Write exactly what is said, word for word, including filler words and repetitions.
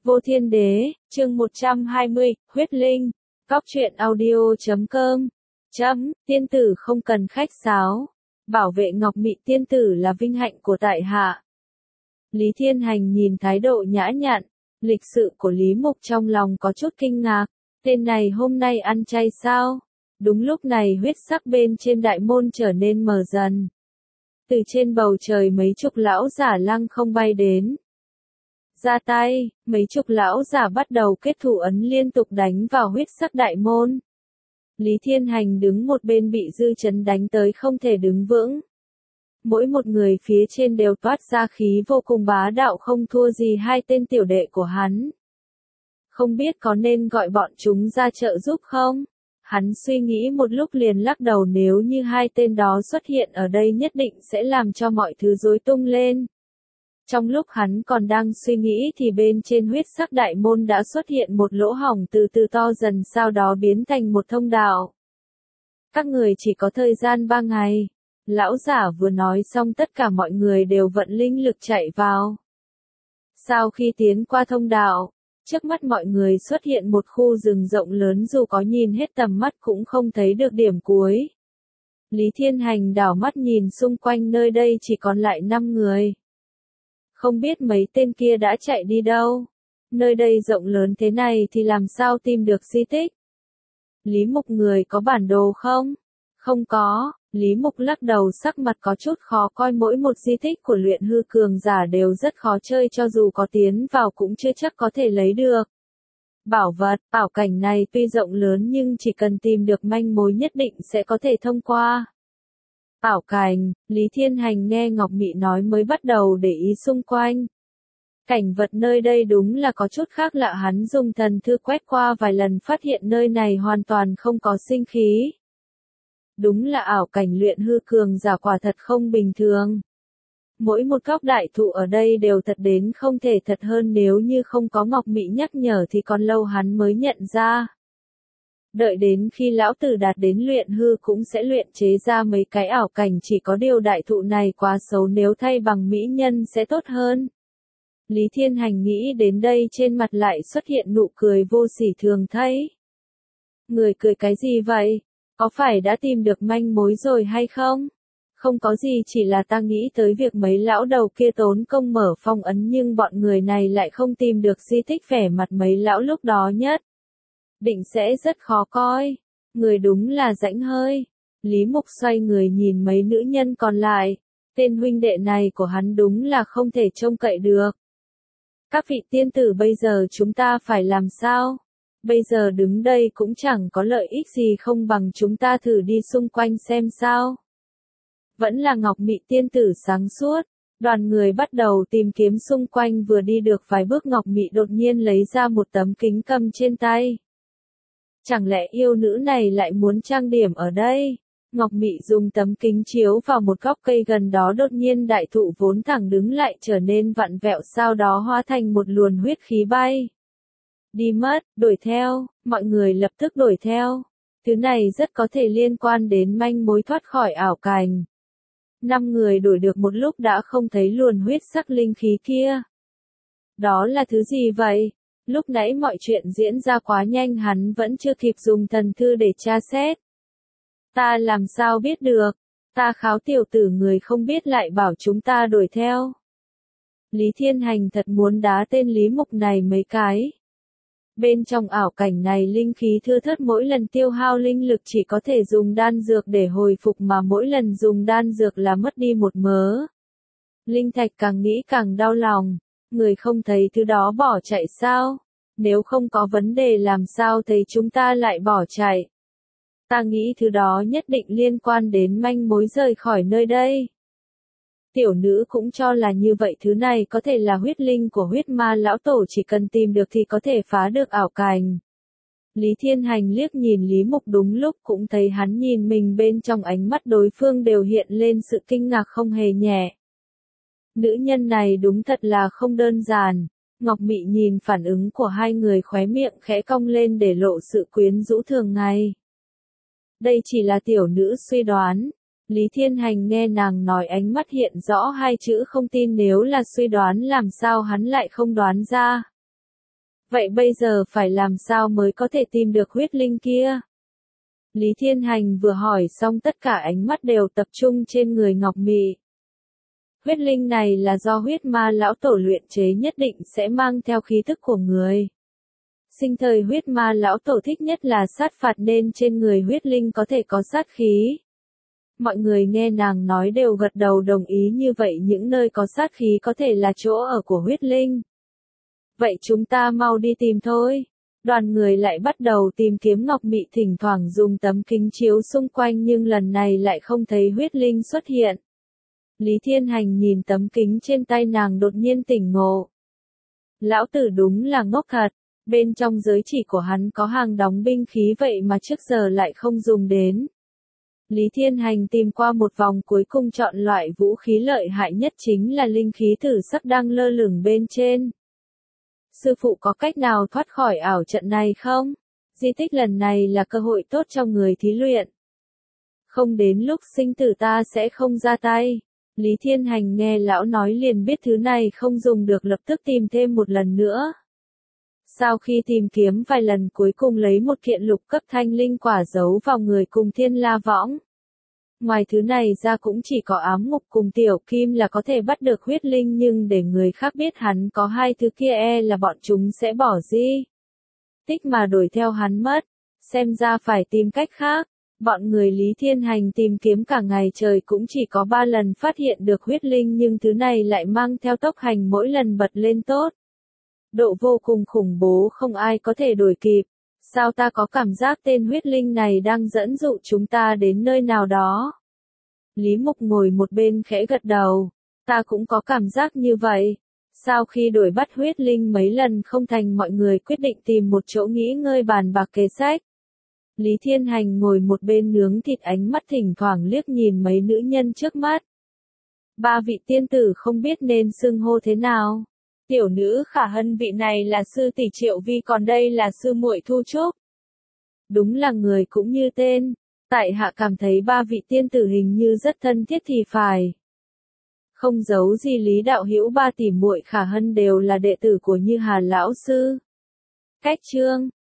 Vô Thiên Đế, chương một trăm hai mươi, Huyết Linh, Cóc truyện audio chấm com, chấm, tiên tử không cần khách sáo, bảo vệ Ngọc Mị tiên tử là vinh hạnh của tại hạ. Lý Thiên Hành nhìn thái độ nhã nhặn, lịch sự của Lý Mục trong lòng có chút kinh ngạc, tên này hôm nay ăn chay sao? Đúng lúc này huyết sắc bên trên đại môn trở nên mờ dần. Từ trên bầu trời mấy chục lão giả lăng không bay đến. Ra tay, mấy chục lão giả bắt đầu kết thủ ấn liên tục đánh vào huyết sắc đại môn. Lý Thiên Hành đứng một bên bị dư chấn đánh tới không thể đứng vững. Mỗi một người phía trên đều toát ra khí vô cùng bá đạo không thua gì hai tên tiểu đệ của hắn. Không biết có nên gọi bọn chúng ra trợ giúp không? Hắn suy nghĩ một lúc liền lắc đầu, nếu như hai tên đó xuất hiện ở đây nhất định sẽ làm cho mọi thứ rối tung lên. Trong lúc hắn còn đang suy nghĩ thì bên trên huyết sắc đại môn đã xuất hiện một lỗ hổng từ từ to dần, sau đó biến thành một thông đạo. Các người chỉ có thời gian ba ngày. Lão giả vừa nói xong tất cả mọi người đều vận linh lực chạy vào. Sau khi tiến qua thông đạo, trước mắt mọi người xuất hiện một khu rừng rộng lớn, dù có nhìn hết tầm mắt cũng không thấy được điểm cuối. Lý Thiên Hành đảo mắt nhìn xung quanh, nơi đây chỉ còn lại năm người. Không biết mấy tên kia đã chạy đi đâu. Nơi đây rộng lớn thế này thì làm sao tìm được di tích? Lý Mục, người có bản đồ không? Không có. Lý Mục lắc đầu, sắc mặt có chút khó coi, mỗi một di tích của luyện hư cường giả đều rất khó chơi, cho dù có tiến vào cũng chưa chắc có thể lấy được. Bảo vật, ảo cảnh này tuy rộng lớn nhưng chỉ cần tìm được manh mối nhất định sẽ có thể thông qua. Ảo cảnh, Lý Thiên Hành nghe Ngọc Mị nói mới bắt đầu để ý xung quanh. Cảnh vật nơi đây đúng là có chút khác lạ, hắn dùng thần thư quét qua vài lần phát hiện nơi này hoàn toàn không có sinh khí. Đúng là ảo cảnh luyện hư cường giả quả thật không bình thường. Mỗi một góc đại thụ ở đây đều thật đến không thể thật hơn, nếu như không có Ngọc Mị nhắc nhở thì còn lâu hắn mới nhận ra. Đợi đến khi lão tử đạt đến luyện hư cũng sẽ luyện chế ra mấy cái ảo cảnh, chỉ có điều đại thụ này quá xấu, nếu thay bằng mỹ nhân sẽ tốt hơn. Lý Thiên Hành nghĩ đến đây trên mặt lại xuất hiện nụ cười vô sỉ thường thấy. Người cười cái gì vậy? Có phải đã tìm được manh mối rồi hay không? Không có gì, chỉ là ta nghĩ tới việc mấy lão đầu kia tốn công mở phong ấn nhưng bọn người này lại không tìm được di tích, vẻ mặt mấy lão lúc đó nhất định sẽ rất khó coi. Người đúng là rãnh hơi. Lý Mục xoay người nhìn mấy nữ nhân còn lại. Tên huynh đệ này của hắn đúng là không thể trông cậy được. Các vị tiên tử, bây giờ chúng ta phải làm sao? Bây giờ đứng đây cũng chẳng có lợi ích gì, không bằng chúng ta thử đi xung quanh xem sao. Vẫn là Ngọc Mị tiên tử sáng suốt. Đoàn người bắt đầu tìm kiếm xung quanh, vừa đi được vài bước Ngọc Mị đột nhiên lấy ra một tấm kính cầm trên tay. Chẳng lẽ yêu nữ này lại muốn trang điểm ở đây? Ngọc Mị dùng tấm kính chiếu vào một góc cây gần đó, đột nhiên đại thụ vốn thẳng đứng lại trở nên vặn vẹo, sau đó hóa thành một luồn huyết khí bay đi mất. Đuổi theo, mọi người lập tức đuổi theo. Thứ này rất có thể liên quan đến manh mối thoát khỏi ảo cảnh. Năm người đuổi được một lúc đã không thấy luồn huyết sắc linh khí kia. Đó là thứ gì vậy? Lúc nãy mọi chuyện diễn ra quá nhanh, hắn vẫn chưa kịp dùng thần thư để tra xét. Ta làm sao biết được? Ta kháo tiểu tử, người không biết lại bảo chúng ta đuổi theo. Lý Thiên Hành thật muốn đá tên Lý Mục này mấy cái. Bên trong ảo cảnh này linh khí thưa thớt, mỗi lần tiêu hao linh lực chỉ có thể dùng đan dược để hồi phục, mà mỗi lần dùng đan dược là mất đi một mớ linh thạch. Càng nghĩ càng đau lòng. Người không thấy thứ đó bỏ chạy sao? Nếu không có vấn đề làm sao thấy chúng ta lại bỏ chạy? Ta nghĩ thứ đó nhất định liên quan đến manh mối rời khỏi nơi đây. Tiểu nữ cũng cho là như vậy, thứ này có thể là huyết linh của huyết ma lão tổ, chỉ cần tìm được thì có thể phá được ảo cảnh. Lý Thiên Hành liếc nhìn Lý Mục, đúng lúc cũng thấy hắn nhìn mình, bên trong ánh mắt đối phương đều hiện lên sự kinh ngạc không hề nhẹ. Nữ nhân này đúng thật là không đơn giản. Ngọc Mị nhìn phản ứng của hai người, khóe miệng khẽ cong lên để lộ sự quyến rũ thường ngày. Đây chỉ là tiểu nữ suy đoán. Lý Thiên Hành nghe nàng nói, ánh mắt hiện rõ hai chữ không tin, nếu là suy đoán làm sao hắn lại không đoán ra. Vậy bây giờ phải làm sao mới có thể tìm được huyết linh kia? Lý Thiên Hành vừa hỏi xong tất cả ánh mắt đều tập trung trên người Ngọc Mị. Huyết linh này là do huyết ma lão tổ luyện chế, nhất định sẽ mang theo khí thức của người. Sinh thời huyết ma lão tổ thích nhất là sát phạt nên trên người huyết linh có thể có sát khí. Mọi người nghe nàng nói đều gật đầu đồng ý, như vậy những nơi có sát khí có thể là chỗ ở của huyết linh. Vậy chúng ta mau đi tìm thôi. Đoàn người lại bắt đầu tìm kiếm Ngọc Mị, thỉnh thoảng dùng tấm kính chiếu xung quanh nhưng lần này lại không thấy huyết linh xuất hiện. Lý Thiên Hành nhìn tấm kính trên tay nàng đột nhiên tỉnh ngộ. Lão tử đúng là ngốc thật, bên trong giới chỉ của hắn có hàng đóng binh khí vậy mà trước giờ lại không dùng đến. Lý Thiên Hành tìm qua một vòng cuối cùng chọn loại vũ khí lợi hại nhất chính là linh khí tử sắc đang lơ lửng bên trên. Sư phụ có cách nào thoát khỏi ảo trận này không? Di tích lần này là cơ hội tốt cho người thí luyện. Không đến lúc sinh tử ta sẽ không ra tay. Lý Thiên Hành nghe lão nói liền biết thứ này không dùng được, lập tức tìm thêm một lần nữa. Sau khi tìm kiếm vài lần cuối cùng lấy một kiện lục cấp thanh linh quả giấu vào người cùng Thiên La Võng. Ngoài thứ này ra cũng chỉ có ám ngục cùng tiểu kim là có thể bắt được huyết linh, nhưng để người khác biết hắn có hai thứ kia e là bọn chúng sẽ bỏ di tích mà đuổi theo hắn mất. Xem ra phải tìm cách khác. Bọn người Lý Thiên Hành tìm kiếm cả ngày trời cũng chỉ có ba lần phát hiện được huyết linh, nhưng thứ này lại mang theo tốc hành mỗi lần bật lên tốt. Độ vô cùng khủng bố, không ai có thể đuổi kịp. Sao ta có cảm giác tên huyết linh này đang dẫn dụ chúng ta đến nơi nào đó? Lý Mục ngồi một bên khẽ gật đầu. Ta cũng có cảm giác như vậy. Sau khi đuổi bắt huyết linh mấy lần không thành, mọi người quyết định tìm một chỗ nghỉ ngơi bàn bạc kế sách. Lý Thiên Hành ngồi một bên nướng thịt, ánh mắt thỉnh thoảng liếc nhìn mấy nữ nhân trước mắt. Ba vị tiên tử không biết nên xưng hô thế nào. Tiểu nữ Khả Hân, vị này là sư tỷ Triệu Vi, còn đây là sư muội Thu Trúc. Đúng là người cũng như tên. Tại hạ cảm thấy ba vị tiên tử hình như rất thân thiết thì phải. Không giấu gì Lý đạo hữu, ba tỷ muội Khả Hân đều là đệ tử của Như Hà lão sư. Cách chương